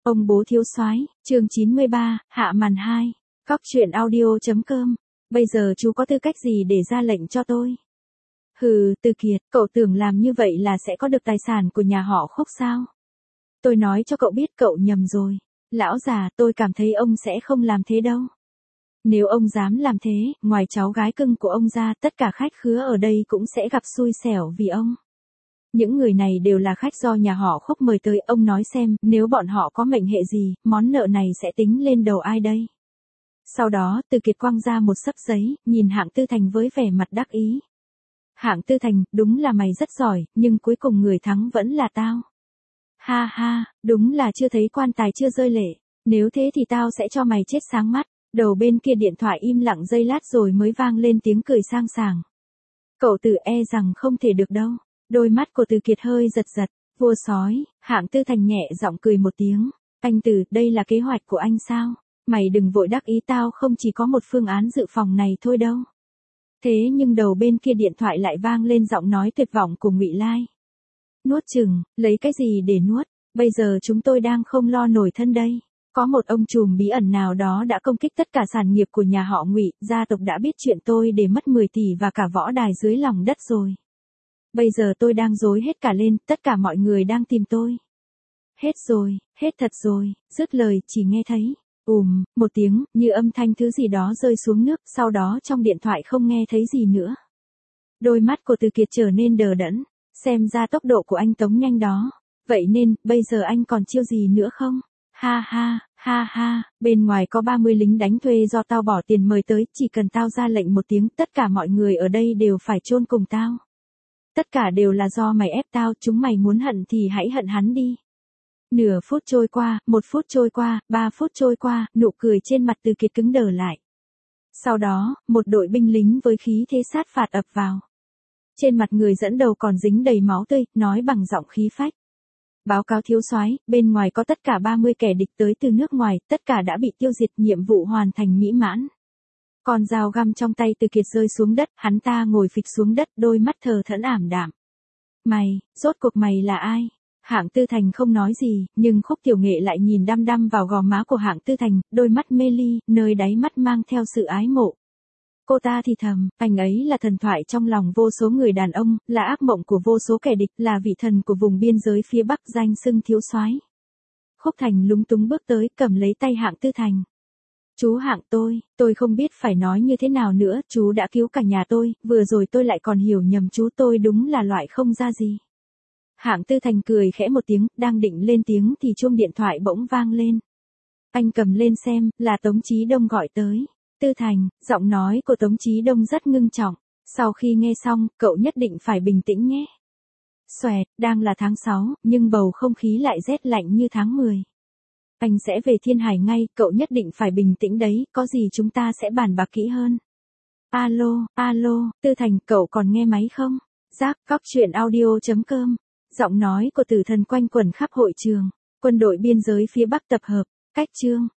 Ông bố thiếu soái, chương 93, hạ màn 2. Cóc truyện audio.com. Bây giờ chú có tư cách gì để ra lệnh cho tôi? Hừ, Từ Kiệt, cậu tưởng làm như vậy là sẽ có được tài sản của nhà họ Khúc sao? Tôi nói cho cậu biết cậu nhầm rồi. Lão già, tôi cảm thấy ông sẽ không làm thế đâu. Nếu ông dám làm thế, ngoài cháu gái cưng của ông ra, tất cả khách khứa ở đây cũng sẽ gặp xui xẻo vì ông. Những người này đều là khách do nhà họ Khúc mời tới, ông nói xem, nếu bọn họ có mệnh hệ gì, món nợ này sẽ tính lên đầu ai đây? Sau đó, Từ Kiệt quăng ra một xấp giấy, nhìn Hạng Tư Thành với vẻ mặt đắc ý. Hạng Tư Thành, đúng là mày rất giỏi, nhưng cuối cùng người thắng vẫn là tao. Ha ha, đúng là chưa thấy quan tài chưa rơi lệ, nếu thế thì tao sẽ cho mày chết sáng mắt. Đầu bên kia điện thoại im lặng giây lát rồi mới vang lên tiếng cười sang sảng. Cậu Từ e rằng không thể được đâu. Đôi mắt của Từ Kiệt hơi giật giật. Vua sói, Hạng Tư Thành nhẹ giọng cười một tiếng. Anh Từ, đây là kế hoạch của anh sao? Mày đừng vội đắc ý, tao không chỉ có một phương án dự phòng này thôi đâu. Thế nhưng đầu bên kia điện thoại lại vang lên giọng nói tuyệt vọng của Ngụy Lai. Nuốt chừng, lấy cái gì để nuốt? Bây giờ chúng tôi đang không lo nổi thân đây. Có một ông trùm bí ẩn nào đó đã công kích tất cả sản nghiệp của nhà họ Ngụy, gia tộc đã biết chuyện tôi để mất 10 tỷ và cả võ đài dưới lòng đất rồi. Bây giờ tôi đang rối hết cả lên, tất cả mọi người đang tìm tôi. Hết rồi, hết thật rồi, dứt lời chỉ nghe thấy, một tiếng, như âm thanh thứ gì đó rơi xuống nước, sau đó trong điện thoại không nghe thấy gì nữa. Đôi mắt của Từ Kiệt trở nên đờ đẫn, xem ra tốc độ của anh Tống nhanh đó. Vậy nên, bây giờ anh còn chiêu gì nữa không? Ha ha, bên ngoài có 30 lính đánh thuê do tao bỏ tiền mời tới, chỉ cần tao ra lệnh một tiếng, tất cả mọi người ở đây đều phải chôn cùng tao. Tất cả đều là do mày ép tao, chúng mày muốn hận thì hãy hận hắn đi. Nửa phút trôi qua, 1 phút trôi qua, 3 phút trôi qua, nụ cười trên mặt Từ Kiệt cứng đờ lại. Sau đó, một đội binh lính với khí thế sát phạt ập vào. Trên mặt người dẫn đầu còn dính đầy máu tươi, nói bằng giọng khí phách. Báo cáo thiếu soái, bên ngoài có tất cả 30 kẻ địch tới từ nước ngoài, tất cả đã bị tiêu diệt, nhiệm vụ hoàn thành mỹ mãn. Con dao găm trong tay Từ Kiệt rơi xuống đất, hắn ta ngồi phịch xuống đất, đôi mắt thờ thẫn ảm đạm. Mày, rốt cuộc mày là ai? Hạng Tư Thành không nói gì, nhưng Khúc Tiểu Nghệ lại nhìn đăm đăm vào gò má của Hạng Tư Thành, đôi mắt mê ly, nơi đáy mắt mang theo sự ái mộ. Cô ta thì thầm, anh ấy là thần thoại trong lòng vô số người đàn ông, là ác mộng của vô số kẻ địch, là vị thần của vùng biên giới phía Bắc, danh xưng thiếu soái. Khúc Thành lúng túng bước tới, cầm lấy tay Hạng Tư Thành. Chú Hạng, tôi không biết phải nói như thế nào nữa, chú đã cứu cả nhà tôi, vừa rồi tôi lại còn hiểu nhầm chú, tôi đúng là loại không ra gì. Hạng Tư Thành cười khẽ một tiếng, đang định lên tiếng thì chuông điện thoại bỗng vang lên. Anh cầm lên xem, là Tống Chí Đông gọi tới. Tư Thành, giọng nói của Tống Chí Đông rất ngưng trọng. Sau khi nghe xong, cậu nhất định phải bình tĩnh nhé. Xoẹt, đang là tháng 6, nhưng bầu không khí lại rét lạnh như tháng 10. Anh sẽ về Thiên Hải ngay, cậu nhất định phải bình tĩnh đấy, có gì chúng ta sẽ bàn bạc kỹ hơn. Alo, Tư Thành, cậu còn nghe máy không? Giác, Cóc truyện audio.com. Giọng nói của Tử Thần quanh quẩn khắp hội trường. Quân đội biên giới phía Bắc tập hợp. Cách chương.